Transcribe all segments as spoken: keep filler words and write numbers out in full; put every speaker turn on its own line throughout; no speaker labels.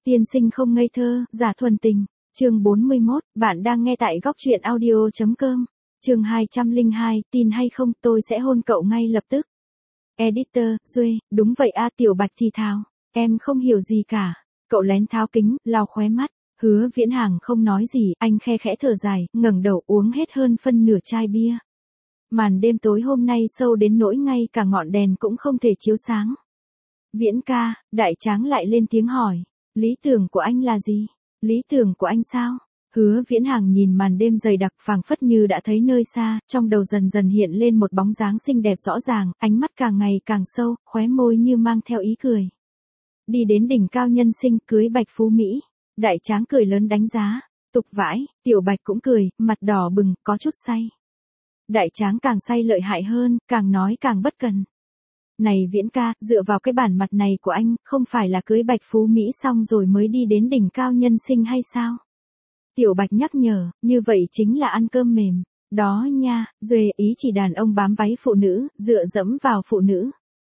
Tiên sinh không ngây thơ, giả thuần tình. Chương bốn mươi mốt, bạn đang nghe tại góc truyện audio.com. Chương hai trăm lẻ hai, tin hay không, tôi sẽ hôn cậu ngay lập tức. Editor, Duê, đúng vậy a, Tiểu Bạch thì thào. Em không hiểu gì cả. Cậu lén tháo kính, lau khóe mắt. Hứa Viễn Hàng không nói gì, anh khe khẽ thở dài, ngẩng đầu uống hết hơn phân nửa chai bia. Màn đêm tối hôm nay sâu đến nỗi ngay cả ngọn đèn cũng không thể chiếu sáng. Viễn ca, Đại Tráng lại lên tiếng hỏi. Lý tưởng của anh là gì? Lý tưởng của anh sao? Hứa Viễn Hàng nhìn màn đêm dày đặc phảng phất như đã thấy nơi xa, trong đầu dần dần hiện lên một bóng dáng xinh đẹp rõ ràng, ánh mắt càng ngày càng sâu, khóe môi như mang theo ý cười. Đi đến đỉnh cao nhân sinh, cưới Bạch Phú Mỹ. Đại Tráng cười lớn đánh giá. Tục vãi, Tiểu Bạch cũng cười, mặt đỏ bừng, có chút say. Đại Tráng càng say lợi hại hơn, càng nói càng bất cần. Này Viễn ca, dựa vào cái bản mặt này của anh, không phải là cưới Bạch Phú Mỹ xong rồi mới đi đến đỉnh cao nhân sinh hay sao? Tiểu Bạch nhắc nhở, như vậy chính là ăn cơm mềm. Đó nha, Duệ, ý chỉ đàn ông bám váy phụ nữ, dựa dẫm vào phụ nữ.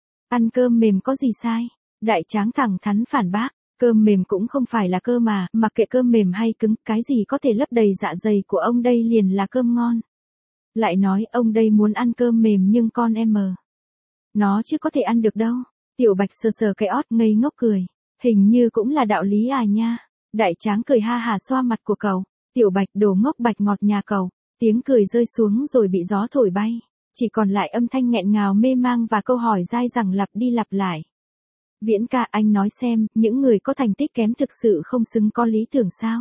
Ăn cơm mềm có gì sai? Đại Tráng thẳng thắn phản bác, cơm mềm cũng không phải là cơm mà, mặc kệ cơm mềm hay cứng, cái gì có thể lấp đầy dạ dày của ông đây liền là cơm ngon. Lại nói, ông đây muốn ăn cơm mềm nhưng con em mờ. Nó chứ có thể ăn được đâu. Tiểu Bạch sờ sờ cái ót ngây ngốc cười. Hình như cũng là đạo lý à nha. Đại Tráng cười ha hà xoa mặt của cậu. Tiểu Bạch đồ ngốc bạch ngọt nhà cậu. Tiếng cười rơi xuống rồi bị gió thổi bay. Chỉ còn lại âm thanh nghẹn ngào mê mang và câu hỏi dai dẳng lặp đi lặp lại. Viễn ca, anh nói xem, những người có thành tích kém thực sự không xứng có lý tưởng sao?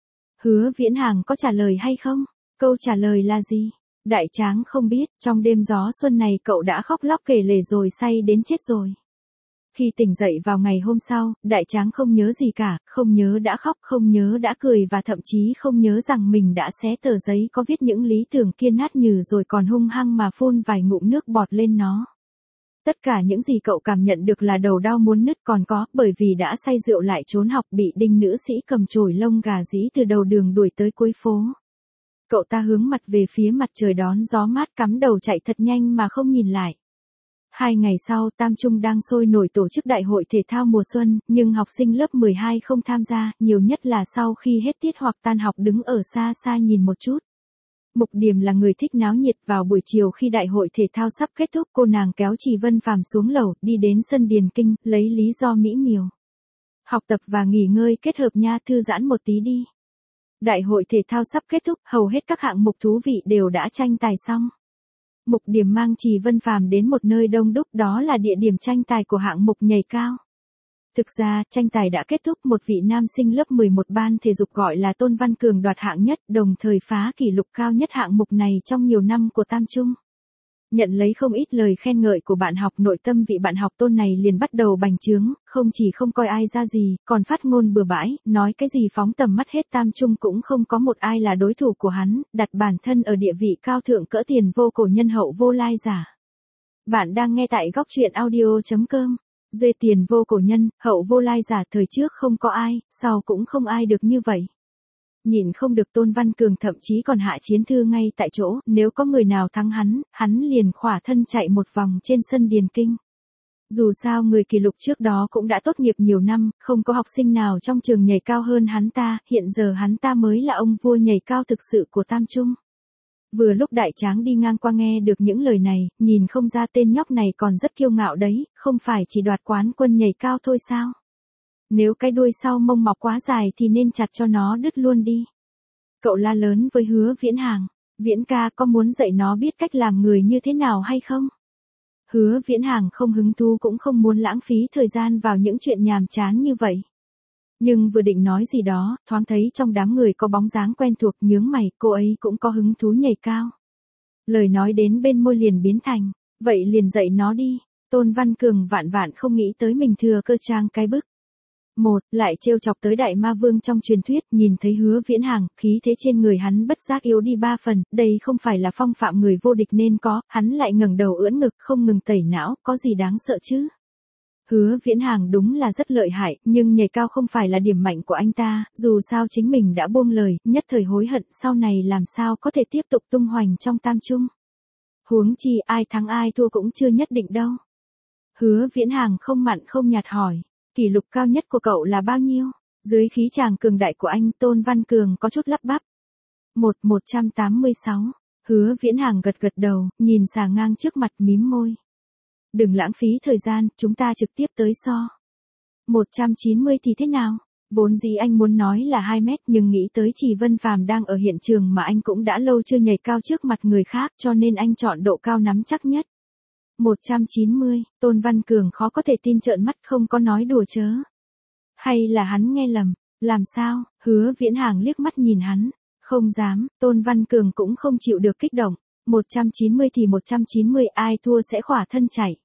Hứa Viễn Hàng có trả lời hay không? Câu trả lời là gì? Đại Tráng không biết, trong đêm gió xuân này cậu đã khóc lóc kể lể rồi say đến chết rồi. Khi tỉnh dậy vào ngày hôm sau, Đại Tráng không nhớ gì cả, không nhớ đã khóc, không nhớ đã cười và thậm chí không nhớ rằng mình đã xé tờ giấy có viết những lý tưởng kia nát nhừ rồi còn hung hăng mà phun vài ngụm nước bọt lên nó. Tất cả những gì cậu cảm nhận được là đầu đau muốn nứt, còn có, bởi vì đã say rượu lại trốn học bị đinh nữ sĩ cầm chổi lông gà dí từ đầu đường đuổi tới cuối phố. Cậu ta hướng mặt về phía mặt trời đón gió mát, cắm đầu chạy thật nhanh mà không nhìn lại. Hai ngày sau, Tam Trung đang sôi nổi tổ chức đại hội thể thao mùa xuân, nhưng học sinh lớp mười hai không tham gia, nhiều nhất là sau khi hết tiết hoặc tan học đứng ở xa xa nhìn một chút. Mục Điềm là người thích náo nhiệt, vào buổi chiều khi đại hội thể thao sắp kết thúc, cô nàng kéo Trì Vân Phàm xuống lầu, đi đến sân điền kinh, lấy lý do mỹ miều. Học tập và nghỉ ngơi kết hợp nha, thư giãn một tí đi. Đại hội thể thao sắp kết thúc, hầu hết các hạng mục thú vị đều đã tranh tài xong. Mục Điềm mang Trì Vân Phàm đến một nơi đông đúc, đó là địa điểm tranh tài của hạng mục nhảy cao. Thực ra, tranh tài đã kết thúc, một vị nam sinh lớp mười một ban thể dục gọi là Tôn Văn Cường đoạt hạng nhất, đồng thời phá kỷ lục cao nhất hạng mục này trong nhiều năm của Tam Trung. Nhận lấy không ít lời khen ngợi của bạn học, nội tâm vị bạn học Tôn này liền bắt đầu bành trướng, không chỉ không coi ai ra gì, còn phát ngôn bừa bãi, nói cái gì phóng tầm mắt hết Tam Trung cũng không có một ai là đối thủ của hắn, đặt bản thân ở địa vị cao thượng cỡ tiền vô cổ nhân hậu vô lai giả. Bạn đang nghe tại góc truyện audio.com. Duê tiền vô cổ nhân, hậu vô lai giả, thời trước không có ai, sau cũng không ai được như vậy. Nhìn không được, Tôn Văn Cường thậm chí còn hạ chiến thư ngay tại chỗ, nếu có người nào thắng hắn, hắn liền khỏa thân chạy một vòng trên sân điền kinh. Dù sao người kỷ lục trước đó cũng đã tốt nghiệp nhiều năm, không có học sinh nào trong trường nhảy cao hơn hắn ta, hiện giờ hắn ta mới là ông vua nhảy cao thực sự của Tam Trung. Vừa lúc Đại Tráng đi ngang qua nghe được những lời này, nhìn không ra tên nhóc này còn rất kiêu ngạo đấy, không phải chỉ đoạt quán quân nhảy cao thôi sao? Nếu cái đuôi sau mông mọc quá dài thì nên chặt cho nó đứt luôn đi. Cậu la lớn với Hứa Viễn Hàng, Viễn ca, có muốn dạy nó biết cách làm người như thế nào hay không? Hứa Viễn Hàng không hứng thú cũng không muốn lãng phí thời gian vào những chuyện nhàm chán như vậy. Nhưng vừa định nói gì đó, thoáng thấy trong đám người có bóng dáng quen thuộc, nhướng mày, cô ấy cũng có hứng thú nhảy cao. Lời nói đến bên môi liền biến thành, vậy liền dạy nó đi. Tôn Văn Cường vạn vạn không nghĩ tới mình thừa cơ trang cái bức. Một, lại trêu chọc tới đại ma vương trong truyền thuyết, nhìn thấy Hứa Viễn Hàng, khí thế trên người hắn bất giác yếu đi ba phần, đây không phải là phong phạm người vô địch nên có, hắn lại ngẩng đầu ưỡn ngực không ngừng tẩy não, có gì đáng sợ chứ? Hứa Viễn Hàng đúng là rất lợi hại, nhưng nhảy cao không phải là điểm mạnh của anh ta, dù sao chính mình đã buông lời, nhất thời hối hận, sau này làm sao có thể tiếp tục tung hoành trong Tam Trung. Huống chi ai thắng ai thua cũng chưa nhất định đâu. Hứa Viễn Hàng không mặn không nhạt hỏi, kỷ lục cao nhất của cậu là bao nhiêu? Dưới khí chàng cường đại của anh, Tôn Văn Cường có chút lắp bắp. một một trăm tám mươi sáu. Hứa Viễn Hàng gật gật đầu, nhìn xà ngang trước mặt mím môi. Đừng lãng phí thời gian, chúng ta trực tiếp tới so. một trăm chín mươi thì thế nào? Vốn dĩ anh muốn nói là hai mét nhưng nghĩ tới Trì Vân Phàm đang ở hiện trường mà anh cũng đã lâu chưa nhảy cao trước mặt người khác cho nên anh chọn độ cao nắm chắc nhất. một trăm chín mươi, Tôn Văn Cường khó có thể tin trợn mắt không có nói đùa chớ. Hay là hắn nghe lầm, làm sao? Hứa Viễn Hàng liếc mắt nhìn hắn. Không dám, Tôn Văn Cường cũng không chịu được kích động. một trăm chín mươi thì một trăm chín mươi, ai thua sẽ khỏa thân chảy.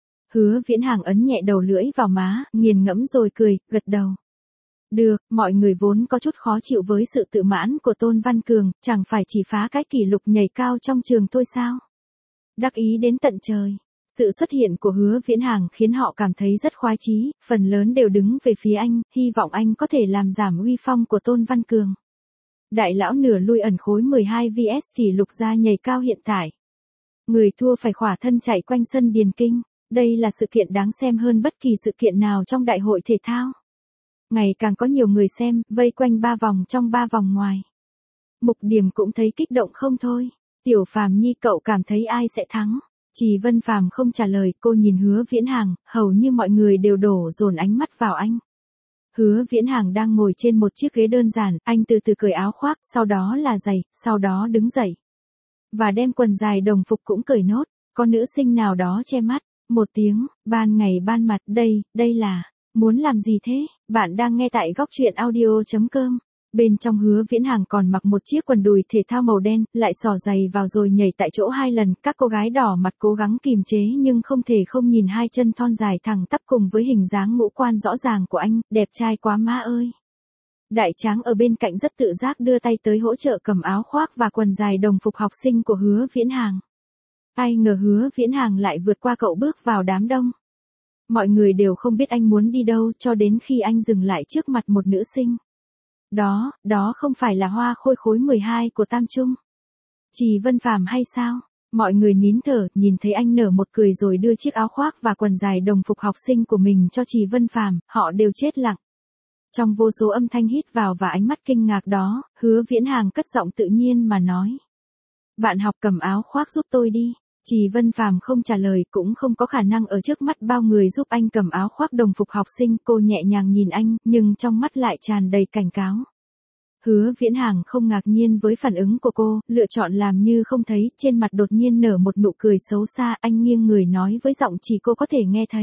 Hứa Viễn Hàng ấn nhẹ đầu lưỡi vào má, nghiền ngẫm rồi cười, gật đầu. Được, mọi người vốn có chút khó chịu với sự tự mãn của Tôn Văn Cường, chẳng phải chỉ phá cái kỷ lục nhảy cao trong trường thôi sao? Đắc ý đến tận trời. Sự xuất hiện của Hứa Viễn Hàng khiến họ cảm thấy rất khoái chí, phần lớn đều đứng về phía anh, hy vọng anh có thể làm giảm uy phong của Tôn Văn Cường. Đại lão nửa lui ẩn khối mười hai vs kỷ lục gia nhảy cao hiện tại. Người thua phải khỏa thân chạy quanh sân Điền Kinh. Đây là sự kiện đáng xem hơn bất kỳ sự kiện nào trong đại hội thể thao. Ngày càng có nhiều người xem, vây quanh ba vòng trong ba vòng ngoài. Mục Điểm cũng thấy kích động không thôi. Tiểu Phàm Nhi cậu cảm thấy ai sẽ thắng? Trì Vân Phàm không trả lời, cô nhìn Hứa Viễn Hàng, hầu như mọi người đều đổ dồn ánh mắt vào anh. Hứa Viễn Hàng đang ngồi trên một chiếc ghế đơn giản, anh từ từ cởi áo khoác, sau đó là giày, sau đó đứng dậy. Và đem quần dài đồng phục cũng cởi nốt, có nữ sinh nào đó che mắt. Một tiếng, ban ngày ban mặt, đây, đây là, muốn làm gì thế? Bạn đang nghe tại góc truyện audio chấm com. Bên trong Hứa Viễn Hàng còn mặc một chiếc quần đùi thể thao màu đen, lại xỏ giày vào rồi nhảy tại chỗ hai lần, các cô gái đỏ mặt cố gắng kìm chế nhưng không thể không nhìn hai chân thon dài thẳng tắp cùng với hình dáng ngũ quan rõ ràng của anh, đẹp trai quá má ơi. Đại Tráng ở bên cạnh rất tự giác đưa tay tới hỗ trợ cầm áo khoác và quần dài đồng phục học sinh của Hứa Viễn Hàng. Ai ngờ Hứa Viễn Hàng lại vượt qua cậu bước vào đám đông. Mọi người đều không biết anh muốn đi đâu cho đến khi anh dừng lại trước mặt một nữ sinh. Đó, đó không phải là Hoa Khôi khối mười hai của Tam Trung. Trì Vân Phàm hay sao? Mọi người nín thở, nhìn thấy anh nở một cười rồi đưa chiếc áo khoác và quần dài đồng phục học sinh của mình cho Trì Vân Phàm, họ đều chết lặng. Trong vô số âm thanh hít vào và ánh mắt kinh ngạc đó, Hứa Viễn Hàng cất giọng tự nhiên mà nói. Bạn học cầm áo khoác giúp tôi đi. Trì Vân Phàm không trả lời, cũng không có khả năng ở trước mắt bao người giúp anh cầm áo khoác đồng phục học sinh, cô nhẹ nhàng nhìn anh, nhưng trong mắt lại tràn đầy cảnh cáo. Hứa Viễn Hàng không ngạc nhiên với phản ứng của cô, lựa chọn làm như không thấy, trên mặt đột nhiên nở một nụ cười xấu xa, anh nghiêng người nói với giọng chỉ cô có thể nghe thấy.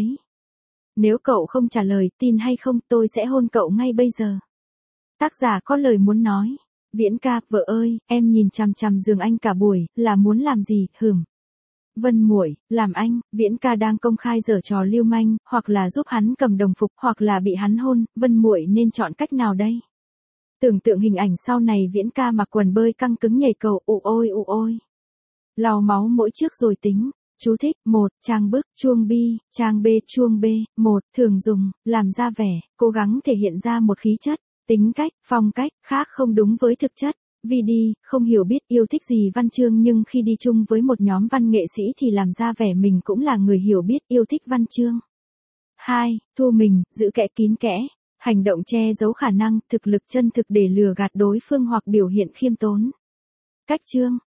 Nếu cậu không trả lời, tin hay không, tôi sẽ hôn cậu ngay bây giờ. Tác giả có lời muốn nói. Viễn ca, vợ ơi, em nhìn chằm chằm giường anh cả buổi, là muốn làm gì, hửm. Vân muội, làm anh, Viễn ca đang công khai giở trò lưu manh, hoặc là giúp hắn cầm đồng phục, hoặc là bị hắn hôn, Vân muội nên chọn cách nào đây? Tưởng tượng hình ảnh sau này Viễn ca mặc quần bơi căng cứng nhảy cầu, ụ ôi ụ ôi. Lau máu mỗi trước rồi tính. Chú thích, một, trang bức, chuông bi, trang B, chuông B, một, thường dùng, làm ra vẻ, cố gắng thể hiện ra một khí chất, tính cách, phong cách, khác không đúng với thực chất. Vì đi, không hiểu biết yêu thích gì văn chương nhưng khi đi chung với một nhóm văn nghệ sĩ thì làm ra vẻ mình cũng là người hiểu biết yêu thích văn chương. hai. Thu mình, giữ kẽ kín kẽ, hành động che giấu khả năng, thực lực chân thực để lừa gạt đối phương hoặc biểu hiện khiêm tốn. Cách chương,